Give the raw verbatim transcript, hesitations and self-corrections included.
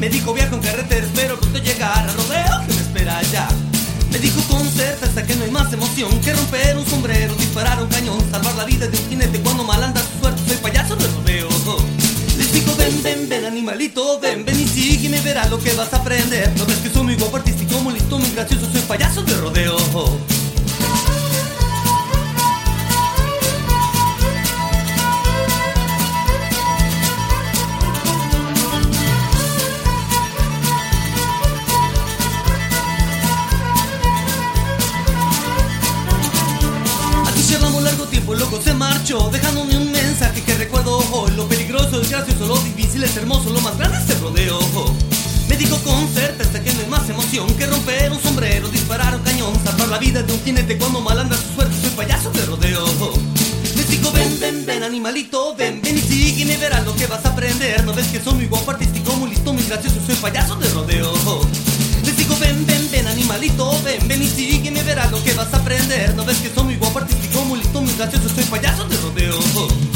Me dijo viajo en carretera, espero pronto llegar al rodeo que me espera allá. Me dijo con certeza que no hay más emoción que romper un sombrero, disparar un cañón, salvar la vida de un jinete cuando mal anda su suerte. Soy payaso de rodeo. Les digo ven, ven, ven animalito, ven, ven y sígueme, verás lo que vas a aprender. No ves que soy muy guapo, artístico, muy listo, muy gracioso, soy payaso de rodeo. Llevamos largo tiempo, luego se marchó, dejándome un mensaje que recuerdo hoy. Lo peligroso es gracioso, lo difícil es hermoso, lo más grande es el rodeo. Me dijo con certeza que no hay más emoción que romper un sombrero, disparar un cañón, salvar la vida de un jinete cuando mal anda su suerte. Soy payaso de rodeo. Les digo ven, ven, ven animalito, ven, ven y sígueme, verás lo que vas a aprender. No ves que soy muy guapo, artístico, muy listo, muy gracioso, soy payaso de rodeo. Les digo ven, ven, ven animalito, ven, ven y sígueme, verás lo que vas a aprender. No ves que soy muy guapo, artístico, muy listo, muy gracioso, soy payaso de rodeo.